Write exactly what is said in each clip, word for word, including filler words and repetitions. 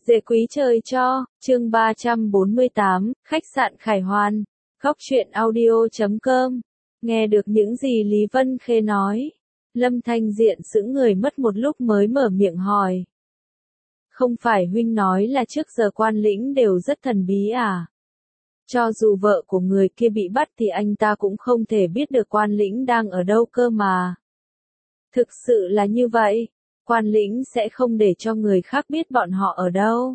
Dễ quý trời cho, chương ba trăm bốn mươi tám, khách sạn Khải Hoàn, góc truyện audio chấm com. Nghe được những gì Lý Vân Khê nói, Lâm Thanh Diện sững người mất một lúc mới mở miệng hỏi. Không phải huynh nói là trước giờ quan lĩnh đều rất thần bí à? Cho dù vợ của người kia bị bắt thì anh ta cũng không thể biết được quan lĩnh đang ở đâu cơ mà. Thực sự là như vậy. Quan lĩnh sẽ không để cho người khác biết bọn họ ở đâu.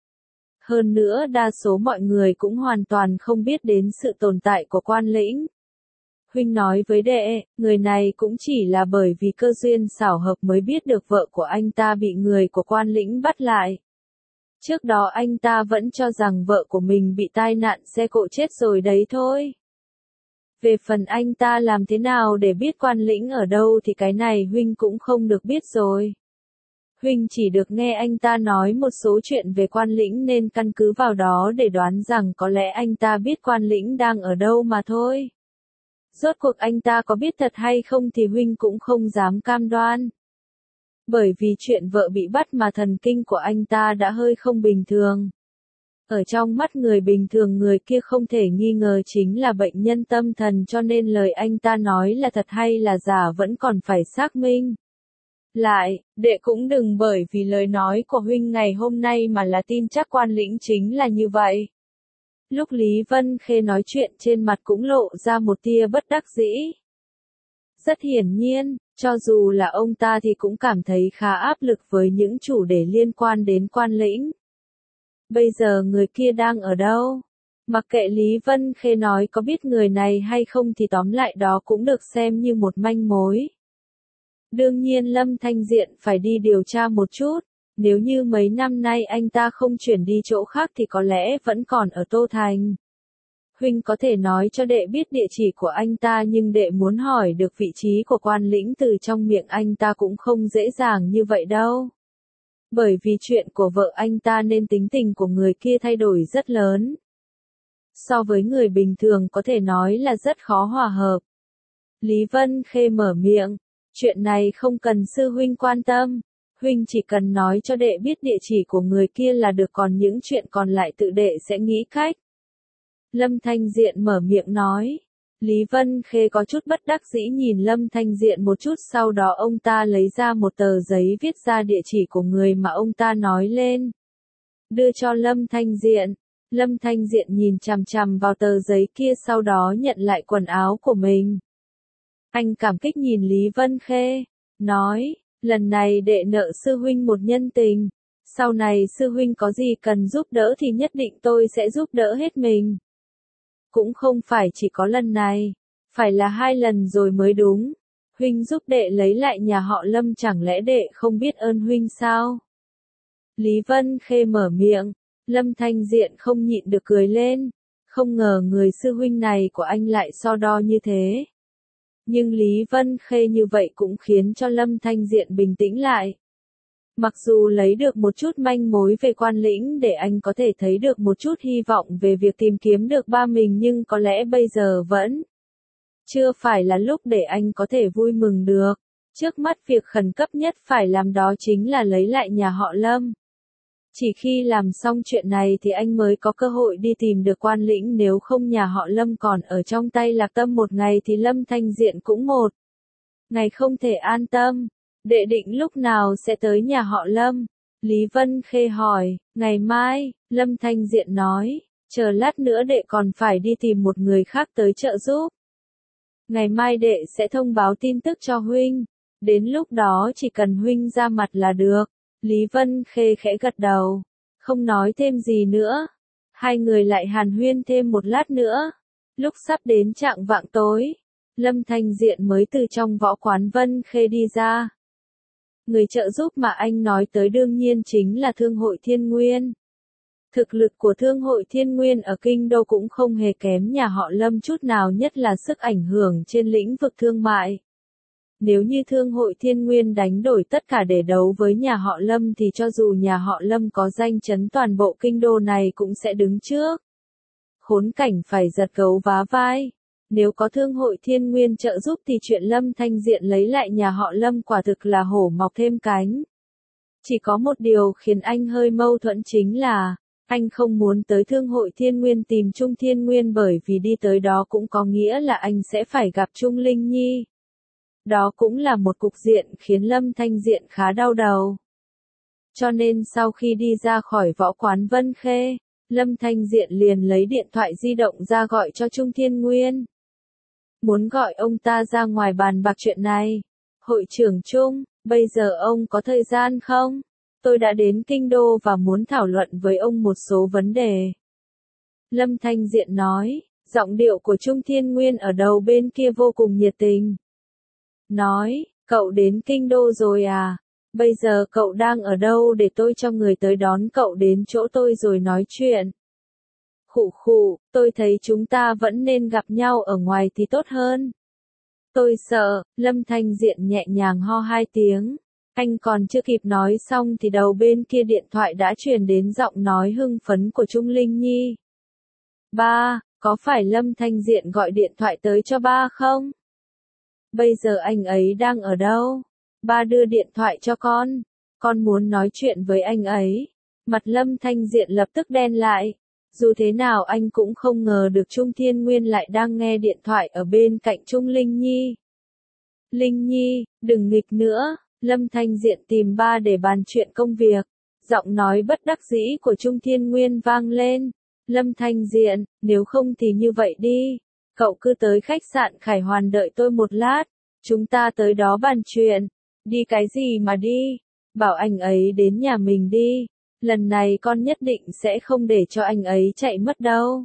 Hơn nữa đa số mọi người cũng hoàn toàn không biết đến sự tồn tại của quan lĩnh. Huynh nói với đệ, người này cũng chỉ là bởi vì cơ duyên xảo hợp mới biết được vợ của anh ta bị người của quan lĩnh bắt lại. Trước đó anh ta vẫn cho rằng vợ của mình bị tai nạn xe cộ chết rồi đấy thôi. Về phần anh ta làm thế nào để biết quan lĩnh ở đâu thì cái này huynh cũng không được biết rồi. Huynh chỉ được nghe anh ta nói một số chuyện về quan lĩnh nên căn cứ vào đó để đoán rằng có lẽ anh ta biết quan lĩnh đang ở đâu mà thôi. Rốt cuộc anh ta có biết thật hay không thì huynh cũng không dám cam đoan. Bởi vì chuyện vợ bị bắt mà thần kinh của anh ta đã hơi không bình thường. Ở trong mắt người bình thường người kia không thể nghi ngờ chính là bệnh nhân tâm thần cho nên lời anh ta nói là thật hay là giả vẫn còn phải xác minh. Lại, đệ cũng đừng bởi vì lời nói của huynh ngày hôm nay mà là tin chắc quan lĩnh chính là như vậy. Lúc Lý Vân Khê nói chuyện trên mặt cũng lộ ra một tia bất đắc dĩ. Rất hiển nhiên, cho dù là ông ta thì cũng cảm thấy khá áp lực với những chủ đề liên quan đến quan lĩnh. Bây giờ người kia đang ở đâu? Mặc kệ Lý Vân Khê nói có biết người này hay không thì tóm lại đó cũng được xem như một manh mối. Đương nhiên Lâm Thanh Diện phải đi điều tra một chút, nếu như mấy năm nay anh ta không chuyển đi chỗ khác thì có lẽ vẫn còn ở Tô Thành. Huynh có thể nói cho đệ biết địa chỉ của anh ta nhưng đệ muốn hỏi được vị trí của quan lĩnh từ trong miệng anh ta cũng không dễ dàng như vậy đâu. Bởi vì chuyện của vợ anh ta nên tính tình của người kia thay đổi rất lớn. So với người bình thường có thể nói là rất khó hòa hợp. Lý Vân Khê mở miệng. Chuyện này không cần sư huynh quan tâm, huynh chỉ cần nói cho đệ biết địa chỉ của người kia là được còn những chuyện còn lại tự đệ sẽ nghĩ cách. Lâm Thanh Diện mở miệng nói. Lý Vân Khê có chút bất đắc dĩ nhìn Lâm Thanh Diện một chút sau đó ông ta lấy ra một tờ giấy viết ra địa chỉ của người mà ông ta nói lên. Đưa cho Lâm Thanh Diện. Lâm Thanh Diện nhìn chằm chằm vào tờ giấy kia sau đó nhận lại quần áo của mình. Anh cảm kích nhìn Lý Vân Khê, nói, lần này đệ nợ sư huynh một nhân tình, sau này sư huynh có gì cần giúp đỡ thì nhất định tôi sẽ giúp đỡ hết mình. Cũng không phải chỉ có lần này, phải là hai lần rồi mới đúng. Huynh giúp đệ lấy lại nhà họ Lâm chẳng lẽ đệ không biết ơn huynh sao? Lý Vân Khê mở miệng, Lâm Thanh Diện không nhịn được cười lên, không ngờ người sư huynh này của anh lại so đo như thế. Nhưng Lý Vân Khê như vậy cũng khiến cho Lâm Thanh Diện bình tĩnh lại. Mặc dù lấy được một chút manh mối về quan lĩnh để anh có thể thấy được một chút hy vọng về việc tìm kiếm được ba mình nhưng có lẽ bây giờ vẫn chưa phải là lúc để anh có thể vui mừng được. Trước mắt việc khẩn cấp nhất phải làm đó chính là lấy lại nhà họ Lâm. Chỉ khi làm xong chuyện này thì anh mới có cơ hội đi tìm được quan lĩnh nếu không nhà họ Lâm còn ở trong tay Lạc Tâm một ngày thì Lâm Thanh Diện cũng một ngày không thể an tâm. Đệ định lúc nào sẽ tới nhà họ Lâm? Lý Vân Khê hỏi, ngày mai, Lâm Thanh Diện nói, chờ lát nữa đệ còn phải đi tìm một người khác tới trợ giúp. Ngày mai đệ sẽ thông báo tin tức cho huynh, đến lúc đó chỉ cần huynh ra mặt là được. Lý Vân Khê khẽ gật đầu, không nói thêm gì nữa. Hai người lại hàn huyên thêm một lát nữa. Lúc sắp đến chạng vạng tối, Lâm Thanh Diện mới từ trong võ quán Vân Khê đi ra. Người trợ giúp mà anh nói tới đương nhiên chính là Thương hội Thiên Nguyên. Thực lực của Thương hội Thiên Nguyên ở Kinh Đô cũng không hề kém nhà họ Lâm chút nào nhất là sức ảnh hưởng trên lĩnh vực thương mại. Nếu như Thương hội Thiên Nguyên đánh đổi tất cả để đấu với nhà họ Lâm thì cho dù nhà họ Lâm có danh chấn toàn bộ kinh đô này cũng sẽ đứng trước. Khốn cảnh phải giật gấu vá vai. Nếu có Thương hội Thiên Nguyên trợ giúp thì chuyện Lâm Thanh Diện lấy lại nhà họ Lâm quả thực là hổ mọc thêm cánh. Chỉ có một điều khiến anh hơi mâu thuẫn chính là, anh không muốn tới Thương hội Thiên Nguyên tìm Trung Thiên Nguyên bởi vì đi tới đó cũng có nghĩa là anh sẽ phải gặp Trung Linh Nhi. Đó cũng là một cục diện khiến Lâm Thanh Diện khá đau đầu. Cho nên sau khi đi ra khỏi võ quán Vân Khê, Lâm Thanh Diện liền lấy điện thoại di động ra gọi cho Trung Thiên Nguyên. Muốn gọi ông ta ra ngoài bàn bạc chuyện này. Hội trưởng Trung, bây giờ ông có thời gian không? Tôi đã đến Kinh Đô và muốn thảo luận với ông một số vấn đề. Lâm Thanh Diện nói, giọng điệu của Trung Thiên Nguyên ở đầu bên kia vô cùng nhiệt tình. Nói, cậu đến Kinh Đô rồi à? Bây giờ cậu đang ở đâu để tôi cho người tới đón cậu đến chỗ tôi rồi nói chuyện? Khụ khụ, tôi thấy chúng ta vẫn nên gặp nhau ở ngoài thì tốt hơn. Tôi sợ, Lâm Thanh Diện nhẹ nhàng ho hai tiếng. Anh còn chưa kịp nói xong thì đầu bên kia điện thoại đã truyền đến giọng nói hưng phấn của Trung Linh Nhi. Ba, có phải Lâm Thanh Diện gọi điện thoại tới cho ba không? Bây giờ anh ấy đang ở đâu? Ba đưa điện thoại cho con. Con muốn nói chuyện với anh ấy. Mặt Lâm Thanh Diện lập tức đen lại. Dù thế nào anh cũng không ngờ được Trung Thiên Nguyên lại đang nghe điện thoại ở bên cạnh Trung Linh Nhi. Linh Nhi, đừng nghịch nữa. Lâm Thanh Diện tìm ba để bàn chuyện công việc. Giọng nói bất đắc dĩ của Trung Thiên Nguyên vang lên. Lâm Thanh Diện, nếu không thì như vậy đi. Cậu cứ tới khách sạn Khải Hoàn đợi tôi một lát. Chúng ta tới đó bàn chuyện. Đi cái gì mà đi? Bảo anh ấy đến nhà mình đi. Lần này con nhất định sẽ không để cho anh ấy chạy mất đâu.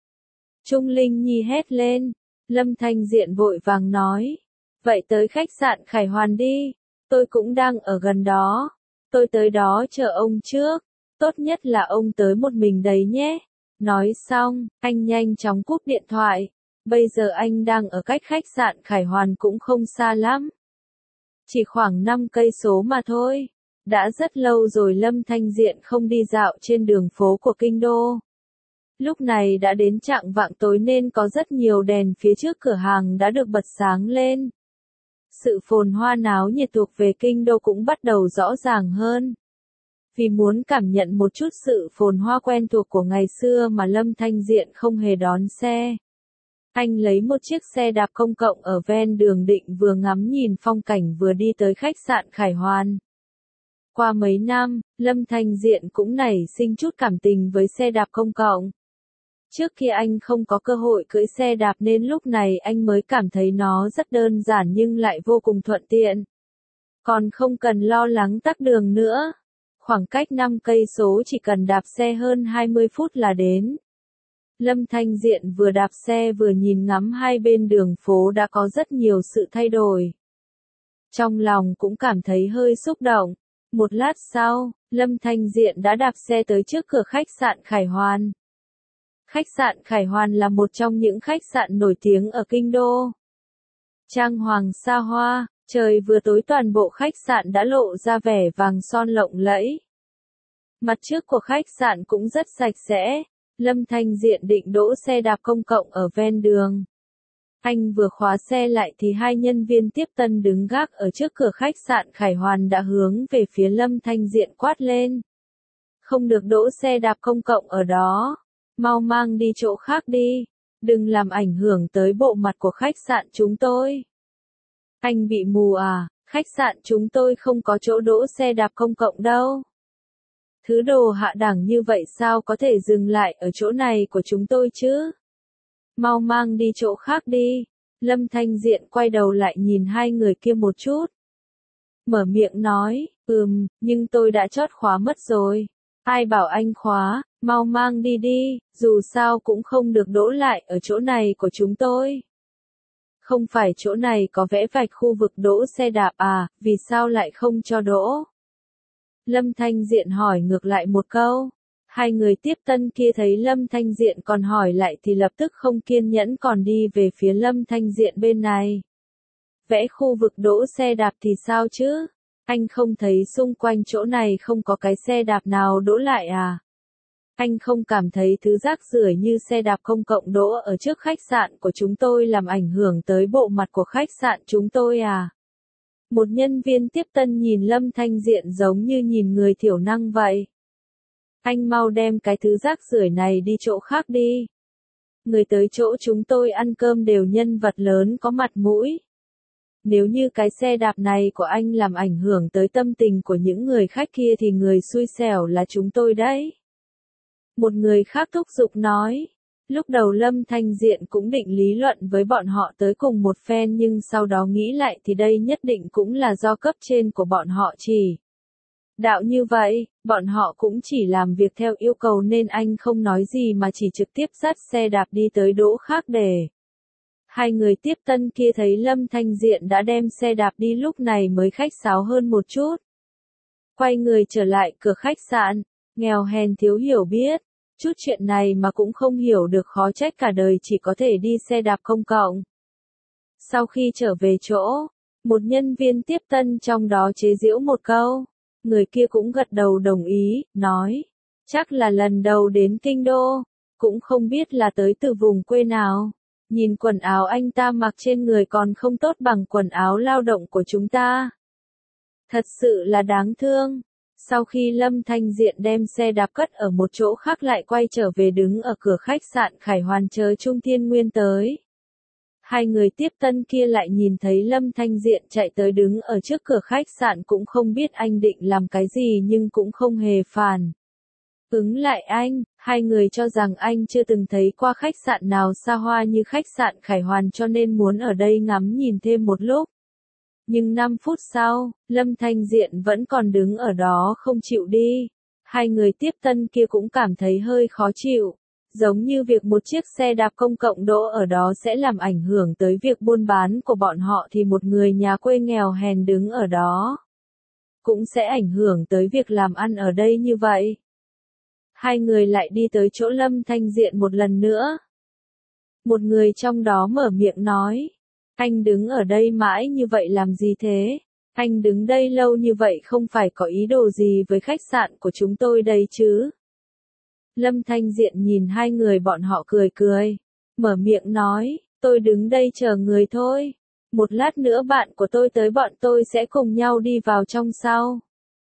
Trung Linh Nhi hét lên. Lâm Thanh Diện vội vàng nói. Vậy tới khách sạn Khải Hoàn đi. Tôi cũng đang ở gần đó. Tôi tới đó chờ ông trước. Tốt nhất là ông tới một mình đấy nhé. Nói xong, anh nhanh chóng cúp điện thoại. Bây giờ anh đang ở cách khách sạn Khải Hoàn cũng không xa lắm. Chỉ khoảng năm cây số mà thôi. Đã rất lâu rồi Lâm Thanh Diện không đi dạo trên đường phố của Kinh Đô. Lúc này đã đến chạng vạng tối nên có rất nhiều đèn phía trước cửa hàng đã được bật sáng lên. Sự phồn hoa náo nhiệt thuộc về Kinh Đô cũng bắt đầu rõ ràng hơn. Vì muốn cảm nhận một chút sự phồn hoa quen thuộc của ngày xưa mà Lâm Thanh Diện không hề đón xe. Anh lấy một chiếc xe đạp công cộng ở ven đường định vừa ngắm nhìn phong cảnh vừa đi tới khách sạn Khải Hoàn. Qua mấy năm, Lâm Thanh Diện cũng nảy sinh chút cảm tình với xe đạp công cộng. Trước kia anh không có cơ hội cưỡi xe đạp nên lúc này anh mới cảm thấy nó rất đơn giản nhưng lại vô cùng thuận tiện. Còn không cần lo lắng tắc đường nữa. Khoảng cách năm cây số chỉ cần đạp xe hơn hai mươi phút là đến. Lâm Thanh Diện vừa đạp xe vừa nhìn ngắm hai bên đường phố đã có rất nhiều sự thay đổi. Trong lòng cũng cảm thấy hơi xúc động. Một lát sau, Lâm Thanh Diện đã đạp xe tới trước cửa khách sạn Khải Hoàn. Khách sạn Khải Hoàn là một trong những khách sạn nổi tiếng ở Kinh Đô. Trang hoàng xa hoa, trời vừa tối toàn bộ khách sạn đã lộ ra vẻ vàng son lộng lẫy. Mặt trước của khách sạn cũng rất sạch sẽ. Lâm Thanh Diện định đỗ xe đạp công cộng ở ven đường. Anh vừa khóa xe lại thì hai nhân viên tiếp tân đứng gác ở trước cửa khách sạn Khải Hoàn đã hướng về phía Lâm Thanh Diện quát lên. Không được đỗ xe đạp công cộng ở đó. Mau mang đi chỗ khác đi. Đừng làm ảnh hưởng tới bộ mặt của khách sạn chúng tôi. Anh bị mù à? Khách sạn chúng tôi không có chỗ đỗ xe đạp công cộng đâu. Thứ đồ hạ đẳng như vậy sao có thể dừng lại ở chỗ này của chúng tôi chứ? Mau mang đi chỗ khác đi. Lâm Thanh Diện quay đầu lại nhìn hai người kia một chút. Mở miệng nói, ừm, nhưng tôi đã chót khóa mất rồi. Ai bảo anh khóa, mau mang đi đi, dù sao cũng không được đỗ lại ở chỗ này của chúng tôi. Không phải chỗ này có vẽ vạch khu vực đỗ xe đạp à, vì sao lại không cho đỗ? Lâm Thanh Diện hỏi ngược lại một câu. Hai người tiếp tân kia thấy Lâm Thanh Diện còn hỏi lại thì lập tức không kiên nhẫn còn đi về phía Lâm Thanh Diện bên này. Vẽ khu vực đỗ xe đạp thì sao chứ? Anh không thấy xung quanh chỗ này không có cái xe đạp nào đỗ lại à? Anh không cảm thấy thứ rác rưởi như xe đạp công cộng đỗ ở trước khách sạn của chúng tôi làm ảnh hưởng tới bộ mặt của khách sạn chúng tôi à? Một nhân viên tiếp tân nhìn Lâm Thanh Diện giống như nhìn người thiểu năng vậy. Anh mau đem cái thứ rác rưởi này đi chỗ khác đi. Người tới chỗ chúng tôi ăn cơm đều nhân vật lớn có mặt mũi. Nếu như cái xe đạp này của anh làm ảnh hưởng tới tâm tình của những người khách kia thì người xui xẻo là chúng tôi đấy. Một người khác thúc giục nói. Lúc đầu Lâm Thanh Diện cũng định lý luận với bọn họ tới cùng một phen nhưng sau đó nghĩ lại thì đây nhất định cũng là do cấp trên của bọn họ chỉ đạo như vậy, bọn họ cũng chỉ làm việc theo yêu cầu nên anh không nói gì mà chỉ trực tiếp dắt xe đạp đi tới đỗ khác để. Hai người tiếp tân kia thấy Lâm Thanh Diện đã đem xe đạp đi lúc này mới khách sáo hơn một chút. Quay người trở lại cửa khách sạn, nghèo hèn thiếu hiểu biết, chút chuyện này mà cũng không hiểu được khó trách cả đời chỉ có thể đi xe đạp công cộng. Sau khi trở về chỗ, một nhân viên tiếp tân trong đó chế giễu một câu, người kia cũng gật đầu đồng ý, nói, chắc là lần đầu đến kinh đô, cũng không biết là tới từ vùng quê nào. Nhìn quần áo anh ta mặc trên người còn không tốt bằng quần áo lao động của chúng ta. Thật sự là đáng thương. Sau khi Lâm Thanh Diện đem xe đạp cất ở một chỗ khác lại quay trở về đứng ở cửa khách sạn Khải Hoàn chờ Trung Thiên Nguyên tới. Hai người tiếp tân kia lại nhìn thấy Lâm Thanh Diện chạy tới đứng ở trước cửa khách sạn cũng không biết anh định làm cái gì nhưng cũng không hề phản ứng lại anh, hai người cho rằng anh chưa từng thấy qua khách sạn nào xa hoa như khách sạn Khải Hoàn cho nên muốn ở đây ngắm nhìn thêm một lúc. Nhưng năm phút sau, Lâm Thanh Diện vẫn còn đứng ở đó không chịu đi. Hai người tiếp tân kia cũng cảm thấy hơi khó chịu. Giống như việc một chiếc xe đạp công cộng đỗ ở đó sẽ làm ảnh hưởng tới việc buôn bán của bọn họ thì một người nhà quê nghèo hèn đứng ở đó cũng sẽ ảnh hưởng tới việc làm ăn ở đây như vậy. Hai người lại đi tới chỗ Lâm Thanh Diện một lần nữa. Một người trong đó mở miệng nói. Anh đứng ở đây mãi như vậy làm gì thế? Anh đứng đây lâu như vậy không phải có ý đồ gì với khách sạn của chúng tôi đây chứ? Lâm Thanh Diện nhìn hai người bọn họ cười cười. Mở miệng nói, tôi đứng đây chờ người thôi. Một lát nữa bạn của tôi tới bọn tôi sẽ cùng nhau đi vào trong sau.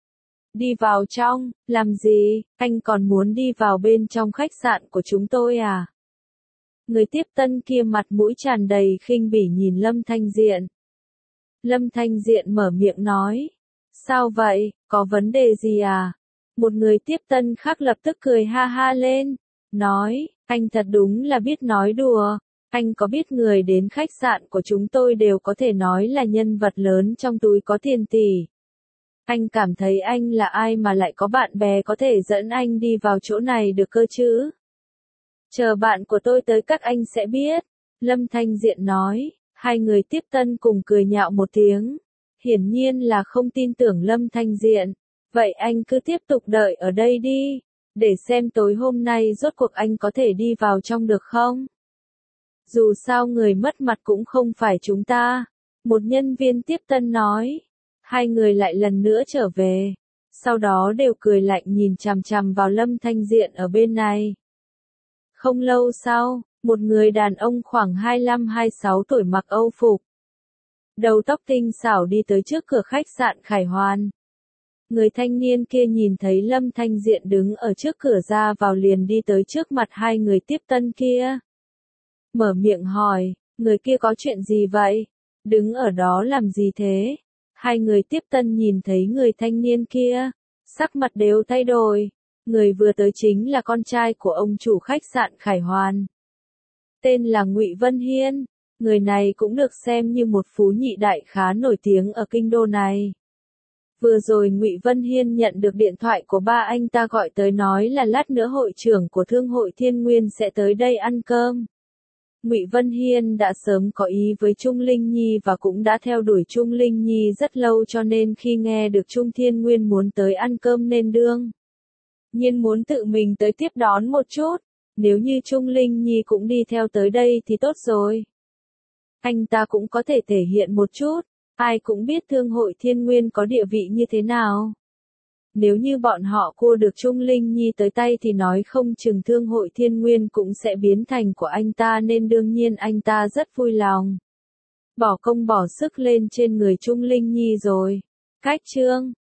Đi vào trong, làm gì, anh còn muốn đi vào bên trong khách sạn của chúng tôi à? Người tiếp tân kia mặt mũi tràn đầy khinh bỉ nhìn Lâm Thanh Diện. Lâm Thanh Diện mở miệng nói. Sao vậy, có vấn đề gì à? Một người tiếp tân khác lập tức cười ha ha lên. Nói, anh thật đúng là biết nói đùa. Anh có biết người đến khách sạn của chúng tôi đều có thể nói là nhân vật lớn trong túi có tiền tỷ. Anh cảm thấy anh là ai mà lại có bạn bè có thể dẫn anh đi vào chỗ này được cơ chứ? Chờ bạn của tôi tới các anh sẽ biết. Lâm Thanh Diện nói, hai người tiếp tân cùng cười nhạo một tiếng. Hiển nhiên là không tin tưởng Lâm Thanh Diện. Vậy anh cứ tiếp tục đợi ở đây đi. Để xem tối hôm nay rốt cuộc anh có thể đi vào trong được không? Dù sao người mất mặt cũng không phải chúng ta. Một nhân viên tiếp tân nói. Hai người lại lần nữa trở về. Sau đó đều cười lạnh nhìn chằm chằm vào Lâm Thanh Diện ở bên này. Không lâu sau, một người đàn ông khoảng hai mươi lăm hai mươi sáu tuổi mặc Âu phục. Đầu tóc tinh xảo đi tới trước cửa khách sạn Khải Hoàn. Người thanh niên kia nhìn thấy Lâm Thanh Diện đứng ở trước cửa ra vào liền đi tới trước mặt hai người tiếp tân kia. Mở miệng hỏi, người kia có chuyện gì vậy? Đứng ở đó làm gì thế? Hai người tiếp tân nhìn thấy người thanh niên kia, sắc mặt đều thay đổi. Người vừa tới chính là con trai của ông chủ khách sạn Khải Hoàn. Tên là Ngụy Vân Hiên, người này cũng được xem như một phú nhị đại khá nổi tiếng ở kinh đô này. Vừa rồi Ngụy Vân Hiên nhận được điện thoại của ba anh ta gọi tới nói là lát nữa hội trưởng của Thương hội Thiên Nguyên sẽ tới đây ăn cơm. Ngụy Vân Hiên đã sớm có ý với Trung Linh Nhi và cũng đã theo đuổi Trung Linh Nhi rất lâu cho nên khi nghe được Trung Thiên Nguyên muốn tới ăn cơm nên đương nhiên muốn tự mình tới tiếp đón một chút, nếu như Trung Linh Nhi cũng đi theo tới đây thì tốt rồi. Anh ta cũng có thể thể hiện một chút, ai cũng biết Thương hội Thiên Nguyên có địa vị như thế nào. Nếu như bọn họ cua được Trung Linh Nhi tới tay thì nói không chừng Thương hội Thiên Nguyên cũng sẽ biến thành của anh ta nên đương nhiên anh ta rất vui lòng. bỏ công bỏ sức lên trên người Trung Linh Nhi rồi. Cách chương